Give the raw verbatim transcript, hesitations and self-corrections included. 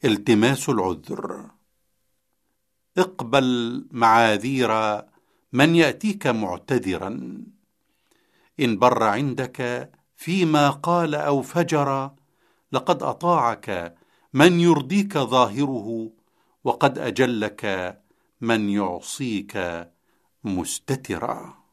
التماس العذر. اقبل معاذير من يأتيك معتذرا، إن بر عندك فيما قال أو فجر، لقد أطاعك من يرضيك ظاهره، وقد أجلك من يعصيك مستترا.